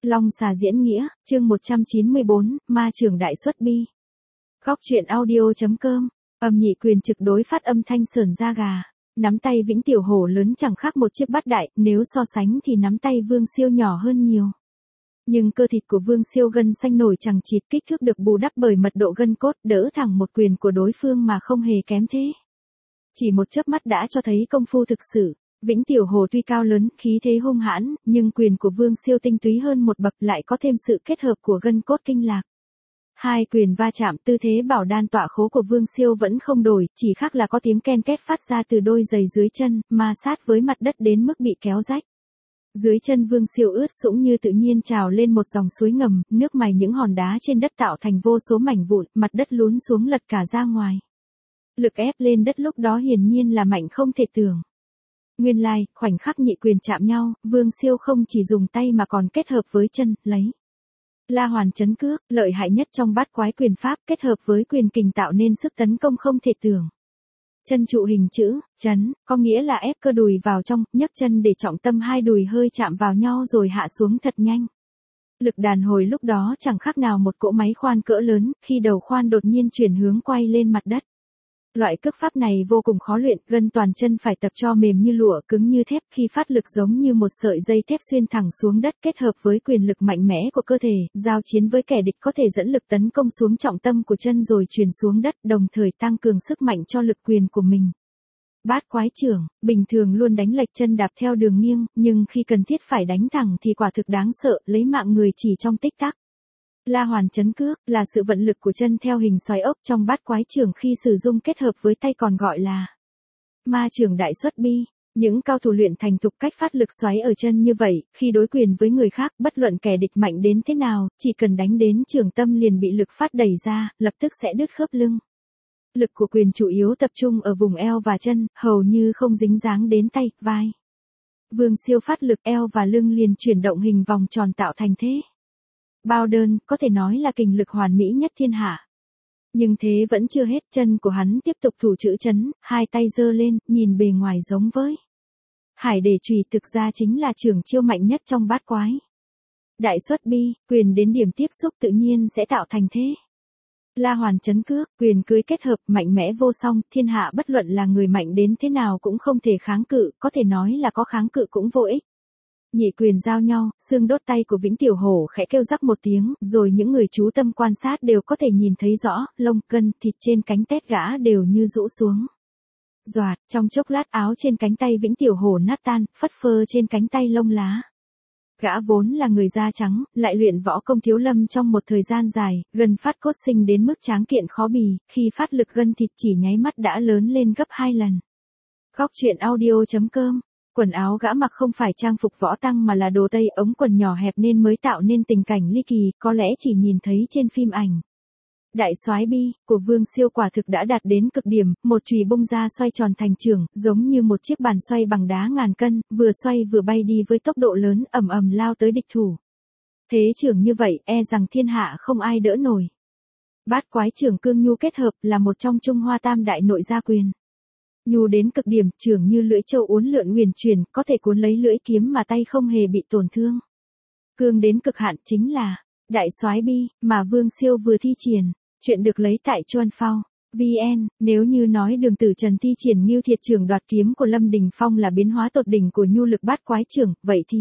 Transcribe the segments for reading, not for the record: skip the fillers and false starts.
Long xà diễn nghĩa, chương 194, ma trưởng đại xuất bi. Góc truyện audio.com, âm nhị quyền trực đối phát âm thanh sởn da gà. Nắm tay Vĩnh Tiểu Hổ lớn chẳng khác một chiếc bát đại, nếu so sánh thì nắm tay Vương Siêu nhỏ hơn nhiều. Nhưng cơ thịt của Vương Siêu gân xanh nổi chằng chịt, kích thước được bù đắp bởi mật độ gân cốt, đỡ thẳng một quyền của đối phương mà không hề kém thế. Chỉ một chớp mắt đã cho thấy công phu thực sự. Vĩnh Tiểu Hổ tuy cao lớn, khí thế hung hãn, nhưng quyền của Vương Siêu tinh túy hơn một bậc, lại có thêm sự kết hợp của gân cốt kinh lạc. Hai quyền va chạm, tư thế bảo đan tọa khố của Vương Siêu vẫn không đổi, chỉ khác là có tiếng ken két phát ra từ đôi giày dưới chân, ma sát với mặt đất đến mức bị kéo rách. Dưới chân Vương Siêu ướt sũng như tự nhiên trào lên một dòng suối ngầm, nước mài những hòn đá trên đất tạo thành vô số mảnh vụn, mặt đất lún xuống lật cả ra ngoài. Lực ép lên đất lúc đó hiển nhiên là mạnh không thể tưởng. Nguyên lai, khoảnh khắc nhị quyền chạm nhau, Vương Siêu không chỉ dùng tay mà còn kết hợp với chân, lấy La Hoàn chấn cước, lợi hại nhất trong bát quái quyền pháp, kết hợp với quyền kình tạo nên sức tấn công không thể tưởng. Chân trụ hình chữ, chấn, có nghĩa là ép cơ đùi vào trong, nhấc chân để trọng tâm hai đùi hơi chạm vào nhau rồi hạ xuống thật nhanh. Lực đàn hồi lúc đó chẳng khác nào một cỗ máy khoan cỡ lớn, khi đầu khoan đột nhiên chuyển hướng quay lên mặt đất. Loại cước pháp này vô cùng khó luyện, gân toàn chân phải tập cho mềm như lụa, cứng như thép, khi phát lực giống như một sợi dây thép xuyên thẳng xuống đất, kết hợp với quyền lực mạnh mẽ của cơ thể, giao chiến với kẻ địch có thể dẫn lực tấn công xuống trọng tâm của chân rồi truyền xuống đất, đồng thời tăng cường sức mạnh cho lực quyền của mình. Bát quái trưởng, bình thường luôn đánh lệch chân đạp theo đường nghiêng, nhưng khi cần thiết phải đánh thẳng thì quả thực đáng sợ, lấy mạng người chỉ trong tích tắc. La Hoàn chấn cước là sự vận lực của chân theo hình xoáy ốc trong bát quái trưởng khi sử dụng kết hợp với tay còn gọi là ma trưởng đại xuất bi. Những cao thủ luyện thành thục cách phát lực xoáy ở chân như vậy, khi đối quyền với người khác, bất luận kẻ địch mạnh đến thế nào, chỉ cần đánh đến trường tâm liền bị lực phát đẩy ra, lập tức sẽ đứt khớp lưng. Lực của quyền chủ yếu tập trung ở vùng eo và chân, hầu như không dính dáng đến tay, vai. Vương Siêu phát lực eo và lưng liền chuyển động hình vòng tròn tạo thành thế bao đơn, có thể nói là kình lực hoàn mỹ nhất thiên hạ. Nhưng thế vẫn chưa hết, chân của hắn tiếp tục thủ chữ chấn, hai tay giơ lên, nhìn bề ngoài giống với hải đề chùy, thực ra chính là trường chiêu mạnh nhất trong bát quái. Đại xuất bi, quyền đến điểm tiếp xúc tự nhiên sẽ tạo thành thế La Hoàn chấn cước, quyền cưới kết hợp mạnh mẽ vô song, thiên hạ bất luận là người mạnh đến thế nào cũng không thể kháng cự, có thể nói là có kháng cự cũng vô ích. Nhị quyền giao nhau, xương đốt tay của Vĩnh Tiểu Hổ khẽ kêu rắc một tiếng, rồi những người chú tâm quan sát đều có thể nhìn thấy rõ, lông, gân, thịt trên cánh tét gã đều như rũ xuống. Doạt, trong chốc lát áo trên cánh tay Vĩnh Tiểu Hổ nát tan, phất phơ trên cánh tay lông lá. Gã vốn là người da trắng, lại luyện võ công thiếu lâm trong một thời gian dài, gân phát cốt sinh đến mức tráng kiện khó bì, khi phát lực gân thịt chỉ nháy mắt đã lớn lên gấp 2 lần. Góc truyện audio.com. Quần áo gã mặc không phải trang phục võ tăng mà là đồ tây, ống quần nhỏ hẹp nên mới tạo nên tình cảnh ly kỳ, có lẽ chỉ nhìn thấy trên phim ảnh. Đại soái bi của Vương Siêu quả thực đã đạt đến cực điểm, một chùy bung ra xoay tròn thành trường, giống như một chiếc bàn xoay bằng đá ngàn cân, vừa xoay vừa bay đi với tốc độ lớn, ầm ầm lao tới địch thủ. Thế trưởng như vậy, e rằng thiên hạ không ai đỡ nổi. Bát quái trưởng cương nhu kết hợp là một trong Trung Hoa tam đại nội gia quyền. Nhu đến cực điểm, trưởng như lưỡi trâu uốn lượn huyền chuyển, có thể cuốn lấy lưỡi kiếm mà tay không hề bị tổn thương. Cương đến cực hạn chính là đại soái bi mà Vương Siêu vừa thi triển. Chuyện được lấy tại Chuan Phao VN. Nếu như nói Đường Tử Trần thi triển Ngưu Thiệt trưởng đoạt kiếm của Lâm Đình Phong là biến hóa tột đỉnh của nhu lực bát quái trưởng, vậy thì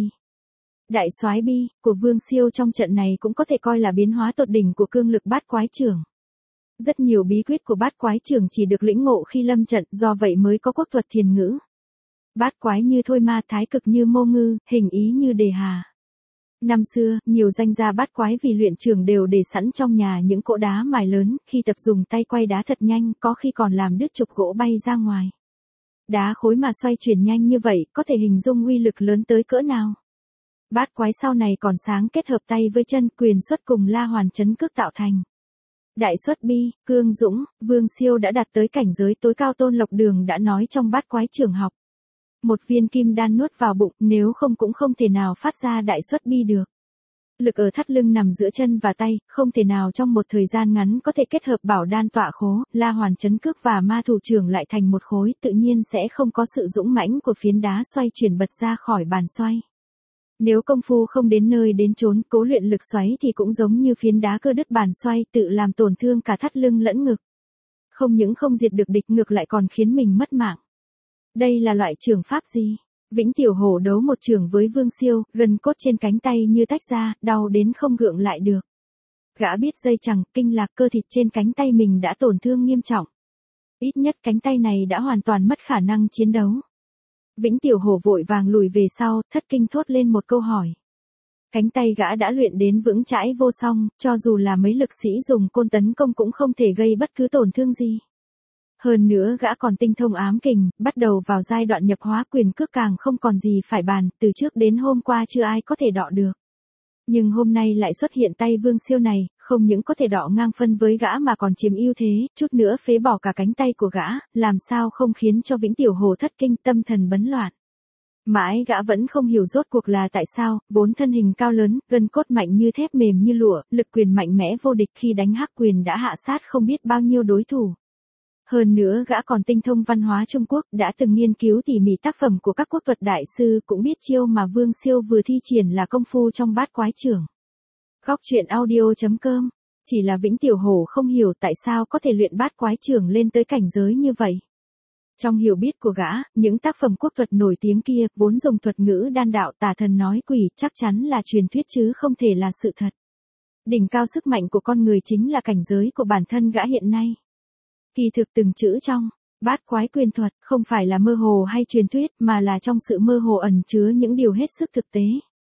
đại soái bi của Vương Siêu trong trận này cũng có thể coi là biến hóa tột đỉnh của cương lực bát quái trưởng. Rất nhiều bí quyết của bát quái trưởng chỉ được lĩnh ngộ khi lâm trận, do vậy mới có quốc thuật thiền ngữ. Bát quái như thôi ma, thái cực như mô ngư, hình ý như đề hà. Năm xưa, nhiều danh gia bát quái vì luyện trưởng đều để sẵn trong nhà những cỗ đá mài lớn, khi tập dùng tay quay đá thật nhanh, có khi còn làm đứt trục gỗ bay ra ngoài. Đá khối mà xoay chuyển nhanh như vậy, có thể hình dung uy lực lớn tới cỡ nào. Bát quái sau này còn sáng kết hợp tay với chân, quyền xuất cùng La Hoàn chấn cước tạo thành đại xuất bi, cương dũng. Vương Siêu đã đạt tới cảnh giới tối cao, Tôn Lộc Đường đã nói trong bát quái trường học. Một viên kim đan nuốt vào bụng, nếu không cũng không thể nào phát ra đại xuất bi được. Lực ở thắt lưng nằm giữa chân và tay, không thể nào trong một thời gian ngắn có thể kết hợp bảo đan tọa khố, La Hoàn chấn cước và ma thủ trưởng lại thành một khối, tự nhiên sẽ không có sự dũng mãnh của phiến đá xoay chuyển bật ra khỏi bàn xoay. Nếu công phu không đến nơi đến chốn, cố luyện lực xoáy thì cũng giống như phiến đá cơ đứt bàn xoay, tự làm tổn thương cả thắt lưng lẫn ngực. Không những không diệt được địch, ngược lại còn khiến mình mất mạng. Đây là loại trường pháp gì? Vĩnh Tiểu Hổ đấu một trường với Vương Siêu, gân cốt trên cánh tay như tách ra, đau đến không gượng lại được. Gã biết dây chằng, kinh lạc, cơ thịt trên cánh tay mình đã tổn thương nghiêm trọng. Ít nhất cánh tay này đã hoàn toàn mất khả năng chiến đấu. Vĩnh Tiểu Hổ vội vàng lùi về sau, thất kinh thốt lên một câu hỏi. Cánh tay gã đã luyện đến vững chãi vô song, cho dù là mấy lực sĩ dùng côn tấn công cũng không thể gây bất cứ tổn thương gì. Hơn nữa gã còn tinh thông ám kình, bắt đầu vào giai đoạn nhập hóa, quyền cước càng không còn gì phải bàn, từ trước đến hôm qua chưa ai có thể đọ được. Nhưng hôm nay lại xuất hiện tay Vương Siêu này, không những có thể đọ ngang phân với gã mà còn chiếm ưu thế, chút nữa phế bỏ cả cánh tay của gã, làm sao không khiến cho Vĩnh Tiểu Hổ thất kinh, tâm thần bấn loạn. Mãi gã vẫn không hiểu rốt cuộc là tại sao, vốn thân hình cao lớn, gân cốt mạnh như thép, mềm như lụa, lực quyền mạnh mẽ vô địch, khi đánh hắc quyền đã hạ sát không biết bao nhiêu đối thủ. Hơn nữa gã còn tinh thông văn hóa Trung Quốc, đã từng nghiên cứu tỉ mỉ tác phẩm của các quốc thuật đại sư, cũng biết chiêu mà Vương Siêu vừa thi triển là công phu trong bát quái chưởng. Góc truyện audio.com. Chỉ là Vĩnh Tiểu Hổ không hiểu tại sao có thể luyện bát quái chưởng lên tới cảnh giới như vậy. Trong hiểu biết của gã, những tác phẩm quốc thuật nổi tiếng kia, vốn dùng thuật ngữ đan đạo, tà thần nói quỷ, chắc chắn là truyền thuyết chứ không thể là sự thật. Đỉnh cao sức mạnh của con người chính là cảnh giới của bản thân gã hiện nay. Kỳ thực từng chữ trong bát quái quyền thuật không phải là mơ hồ hay truyền thuyết, mà là trong sự mơ hồ ẩn chứa những điều hết sức thực tế.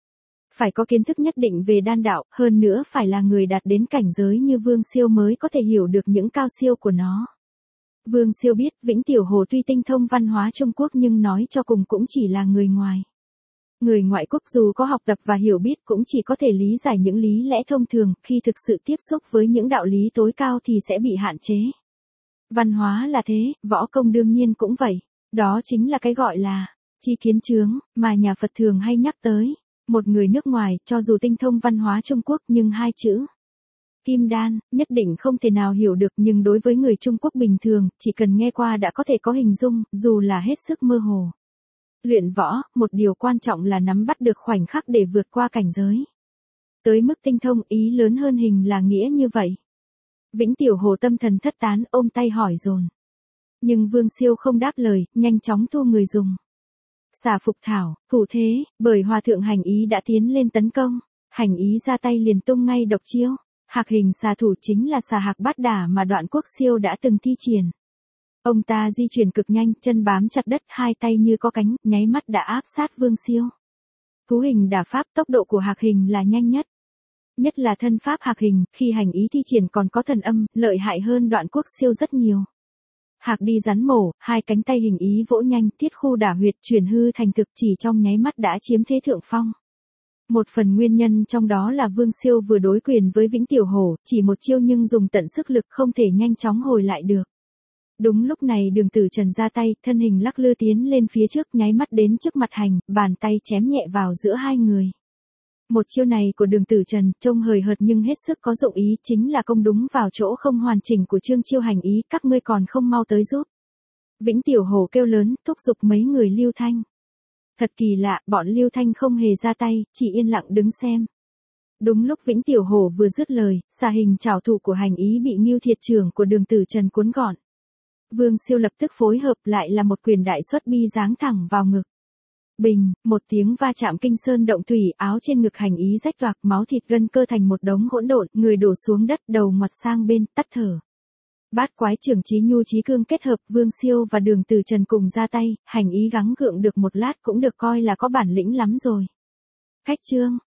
Phải có kiến thức nhất định về đan đạo, hơn nữa phải là người đạt đến cảnh giới như Vương Siêu mới có thể hiểu được những cao siêu của nó. Vương Siêu biết Vĩnh Tiểu Hổ tuy tinh thông văn hóa Trung Quốc nhưng nói cho cùng cũng chỉ là người ngoài. Người ngoại quốc dù có học tập và hiểu biết cũng chỉ có thể lý giải những lý lẽ thông thường, khi thực sự tiếp xúc với những đạo lý tối cao thì sẽ bị hạn chế. Văn hóa là thế, võ công đương nhiên cũng vậy. Đó chính là cái gọi là chi kiến chướng, mà nhà Phật thường hay nhắc tới. Một người nước ngoài, cho dù tinh thông văn hóa Trung Quốc nhưng hai chữ kim đan, nhất định không thể nào hiểu được, nhưng đối với người Trung Quốc bình thường, chỉ cần nghe qua đã có thể có hình dung, dù là hết sức mơ hồ. Luyện võ, một điều quan trọng là nắm bắt được khoảnh khắc để vượt qua cảnh giới. Tới mức tinh thông, ý lớn hơn hình là nghĩa như vậy. Vĩnh Tiểu Hổ tâm thần thất tán, ôm tay hỏi dồn. Nhưng Vương Siêu không đáp lời, nhanh chóng thu người dùng. Xà phục thảo, thủ thế, bởi Hòa Thượng Hành Ý đã tiến lên tấn công. Hành Ý ra tay liền tung ngay độc chiêu. Hạc hình xà thủ chính là xà hạc bát đả mà Đoạn Quốc Siêu đã từng thi triển. Ông ta di chuyển cực nhanh, chân bám chặt đất, hai tay như có cánh, nháy mắt đã áp sát Vương Siêu. Thú hình đả pháp, tốc độ của hạc hình là nhanh nhất. Nhất là thân pháp hạc hình, khi Hành Ý thi triển còn có thần âm, lợi hại hơn Đoạn Quốc Siêu rất nhiều. Hạc đi rắn mổ, hai cánh tay Hình Ý vỗ nhanh, thiết khu đả huyệt, chuyển hư thành thực, chỉ trong nháy mắt đã chiếm thế thượng phong. Một phần nguyên nhân trong đó là Vương Siêu vừa đối quyền với Vĩnh Tiểu Hổ, chỉ một chiêu nhưng dùng tận sức lực không thể nhanh chóng hồi lại được. Đúng lúc này Đường Tử Trần ra tay, thân hình lắc lư tiến lên phía trước, nháy mắt đến trước mặt Hành, bàn tay chém nhẹ vào giữa hai người. Một chiêu này của Đường Tử Trần, trông hời hợt nhưng hết sức có dụng ý, chính là công đúng vào chỗ không hoàn chỉnh của chương chiêu Hành Ý, các ngươi còn không mau tới giúp. Vĩnh Tiểu Hổ kêu lớn, thúc giục mấy người Lưu Thanh. Thật kỳ lạ, bọn Lưu Thanh không hề ra tay, chỉ yên lặng đứng xem. Đúng lúc Vĩnh Tiểu Hổ vừa dứt lời, xà hình trảo thủ của Hành Ý bị Ngưu Thiệt trưởng của Đường Tử Trần cuốn gọn. Vương Siêu lập tức phối hợp, lại là một quyền đại xuất bi giáng thẳng vào ngực. Bình, một tiếng va chạm kinh sơn động thủy, áo trên ngực Hành Ý rách toạc, máu thịt gân cơ thành một đống hỗn độn, người đổ xuống đất, đầu ngoặt sang bên, tắt thở. Bát quái trưởng chí nhu chí cương kết hợp, Vương Siêu và Đường Tử Trần cùng ra tay, Hành Ý gắng gượng được một lát cũng được coi là có bản lĩnh lắm rồi. Cách chương